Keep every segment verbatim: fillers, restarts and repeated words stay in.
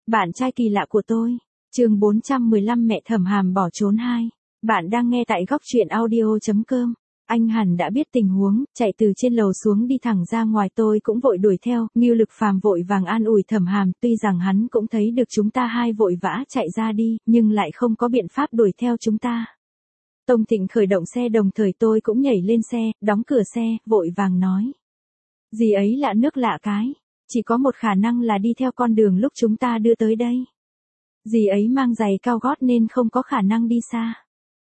Bạn trai kỳ lạ của tôi. Chương bốn trăm mười lăm mẹ Thẩm Hàm bỏ trốn hai. Bạn đang nghe tại góc truyện audio chấm com. Anh hẳn đã biết tình huống, chạy từ trên lầu xuống đi thẳng ra ngoài, tôi cũng vội đuổi theo. Ngưu Lực Phàm vội vàng an ủi Thẩm Hàm, tuy rằng hắn cũng thấy được chúng ta hai vội vã chạy ra đi, nhưng lại không có biện pháp đuổi theo chúng ta. Tông Thịnh khởi động xe, đồng thời tôi cũng nhảy lên xe, đóng cửa xe, vội vàng nói. Dì ấy lạ nước lạ cái, chỉ có một khả năng là đi theo con đường lúc chúng ta đưa tới đây. Dì ấy mang giày cao gót nên không có khả năng đi xa.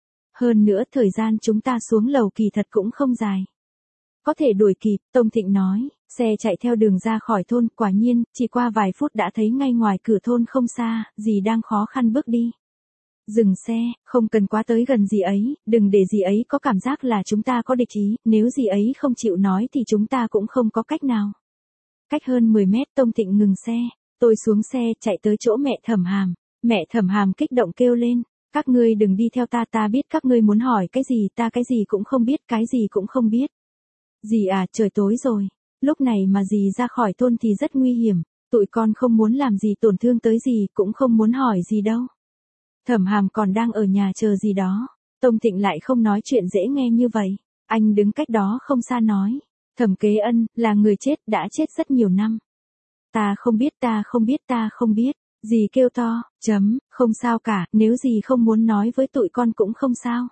Hơn nữa thời gian chúng ta xuống lầu kỳ thật cũng không dài. Có thể đuổi kịp, Tông Thịnh nói. Xe chạy theo đường ra khỏi thôn, quả nhiên, chỉ qua vài phút đã thấy ngay ngoài cửa thôn không xa, dì đang khó khăn bước đi. Dừng xe, không cần quá tới gần dì ấy, đừng để dì ấy có cảm giác là chúng ta có địch ý, nếu dì ấy không chịu nói thì chúng ta cũng không có cách nào. Cách hơn mười mét, Tông Thịnh ngừng xe, tôi xuống xe chạy tới chỗ mẹ Thẩm Hàm. Mẹ Thẩm Hàm kích động kêu lên, các ngươi đừng đi theo ta, ta biết các ngươi muốn hỏi cái gì, ta cái gì cũng không biết, cái gì cũng không biết. Dì à, trời tối rồi, lúc này mà dì ra khỏi thôn thì rất nguy hiểm, tụi con không muốn làm gì tổn thương tới dì, cũng không muốn hỏi gì đâu. Thẩm Hàm còn đang ở nhà chờ gì đó. Tông Thịnh lại không nói chuyện dễ nghe như vậy. Anh đứng cách đó không xa nói. Thẩm Kế Ân, là người chết, đã chết rất nhiều năm. Ta không biết, ta không biết, ta không biết. Dì kêu to, chấm, không sao cả, nếu dì không muốn nói với tụi con cũng không sao.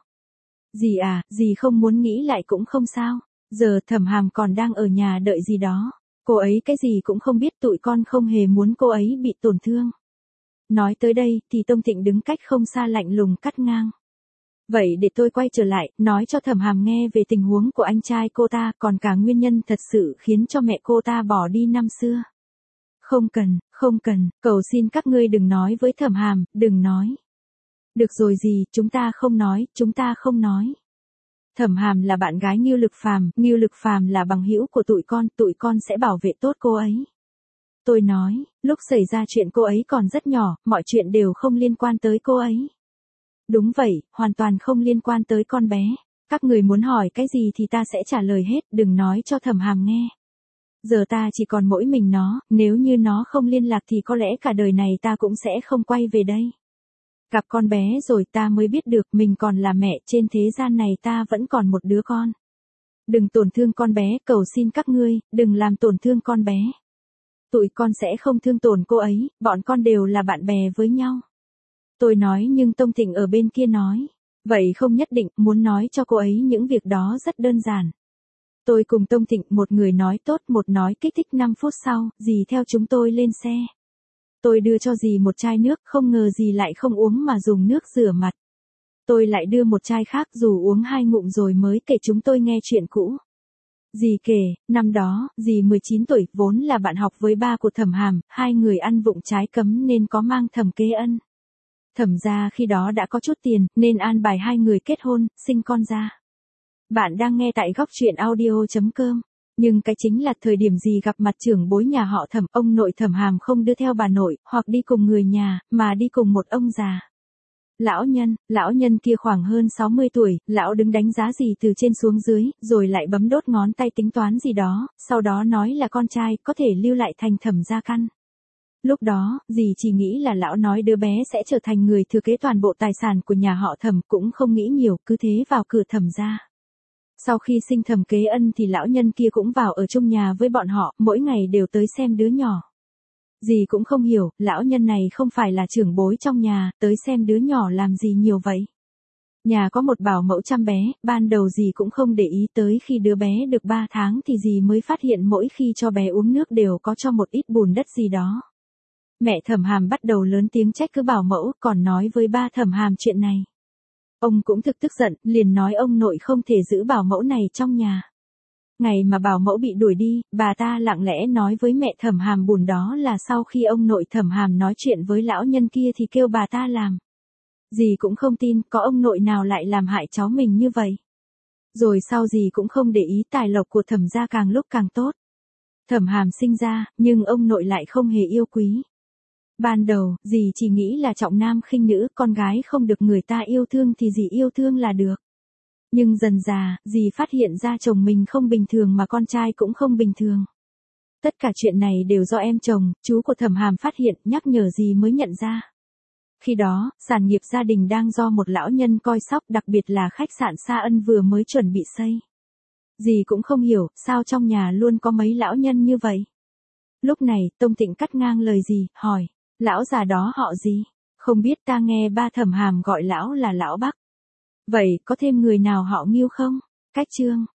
Dì à, dì không muốn nghĩ lại cũng không sao. Giờ Thẩm Hàm còn đang ở nhà đợi gì đó. Cô ấy cái gì cũng không biết, tụi con không hề muốn cô ấy bị tổn thương. Nói tới đây, thì Tông Thịnh đứng cách không xa lạnh lùng cắt ngang. Vậy để tôi quay trở lại, nói cho Thẩm Hàm nghe về tình huống của anh trai cô ta, còn cả nguyên nhân thật sự khiến cho mẹ cô ta bỏ đi năm xưa. Không cần, không cần, cầu xin các ngươi đừng nói với Thẩm Hàm, đừng nói. Được rồi gì, chúng ta không nói, chúng ta không nói. Thẩm Hàm là bạn gái Ngưu Lực Phàm, Ngưu Lực Phàm là bằng hữu của tụi con, tụi con sẽ bảo vệ tốt cô ấy. Tôi nói, lúc xảy ra chuyện cô ấy còn rất nhỏ, mọi chuyện đều không liên quan tới cô ấy. Đúng vậy, hoàn toàn không liên quan tới con bé. Các người muốn hỏi cái gì thì ta sẽ trả lời hết, đừng nói cho Thẩm Hàm nghe. Giờ ta chỉ còn mỗi mình nó, nếu như nó không liên lạc thì có lẽ cả đời này ta cũng sẽ không quay về đây. Gặp con bé rồi ta mới biết được mình còn là mẹ, trên thế gian này ta vẫn còn một đứa con. Đừng tổn thương con bé, cầu xin các ngươi, đừng làm tổn thương con bé. Tụi con sẽ không thương tổn cô ấy, bọn con đều là bạn bè với nhau. Tôi nói nhưng Tông Thịnh ở bên kia nói. Vậy không nhất định, muốn nói cho cô ấy những việc đó rất đơn giản. Tôi cùng Tông Thịnh, một người nói tốt, một nói kích thích. Năm phút sau, dì theo chúng tôi lên xe. Tôi đưa cho dì một chai nước, không ngờ dì lại không uống mà dùng nước rửa mặt. Tôi lại đưa một chai khác, dù uống hai ngụm rồi mới kể chúng tôi nghe chuyện cũ. Dì kể, năm đó, dì mười chín tuổi, vốn là bạn học với ba của Thẩm Hàm, hai người ăn vụng trái cấm nên có mang Thẩm Kế Ân. Thẩm gia khi đó đã có chút tiền, nên an bài hai người kết hôn, sinh con ra. Bạn đang nghe tại góc truyện audio chấm com. Nhưng cái chính là thời điểm dì gặp mặt trưởng bối nhà họ Thẩm, ông nội Thẩm Hàm không đưa theo bà nội, hoặc đi cùng người nhà, mà đi cùng một ông già. Lão nhân, lão nhân kia khoảng hơn sáu mươi tuổi, lão đứng đánh giá dì từ trên xuống dưới, rồi lại bấm đốt ngón tay tính toán gì đó, sau đó nói là con trai có thể lưu lại thành Thẩm gia căn. Lúc đó, dì chỉ nghĩ là lão nói đứa bé sẽ trở thành người thừa kế toàn bộ tài sản của nhà họ Thẩm, cũng không nghĩ nhiều, cứ thế vào cửa Thẩm gia. Sau khi sinh Thẩm Kế Ân thì lão nhân kia cũng vào ở chung nhà với bọn họ, mỗi ngày đều tới xem đứa nhỏ. Dì cũng không hiểu, lão nhân này không phải là trưởng bối trong nhà, tới xem đứa nhỏ làm gì nhiều vậy. Nhà có một bảo mẫu chăm bé, ban đầu dì cũng không để ý, tới khi đứa bé được ba tháng thì dì mới phát hiện mỗi khi cho bé uống nước đều có cho một ít bùn đất gì đó. Mẹ Thẩm Hàm bắt đầu lớn tiếng trách cứ bảo mẫu, còn nói với ba Thẩm Hàm chuyện này. Ông cũng thực tức giận, liền nói ông nội không thể giữ bảo mẫu này trong nhà. Ngày mà bảo mẫu bị đuổi đi, bà ta lặng lẽ nói với mẹ Thẩm Hàm buồn đó là sau khi ông nội Thẩm Hàm nói chuyện với lão nhân kia thì kêu bà ta làm. Dì cũng không tin, có ông nội nào lại làm hại cháu mình như vậy. Rồi sau dì cũng không để ý, tài lộc của Thẩm gia càng lúc càng tốt. Thẩm Hàm sinh ra, nhưng ông nội lại không hề yêu quý. Ban đầu, dì chỉ nghĩ là trọng nam khinh nữ, con gái không được người ta yêu thương thì dì yêu thương là được. Nhưng dần dà, dì phát hiện ra chồng mình không bình thường mà con trai cũng không bình thường. Tất cả chuyện này đều do em chồng, chú của Thẩm Hàm phát hiện, nhắc nhở gì mới nhận ra. Khi đó, sản nghiệp gia đình đang do một lão nhân coi sóc, đặc biệt là khách sạn Sa Ân vừa mới chuẩn bị xây. Dì cũng không hiểu, sao trong nhà luôn có mấy lão nhân như vậy. Lúc này, Tông Tịnh cắt ngang lời dì, hỏi, lão già đó họ gì? Không biết, ta nghe ba Thẩm Hàm gọi lão là lão Bắc. Vậy, có thêm người nào họ Ngưu không? Cách chương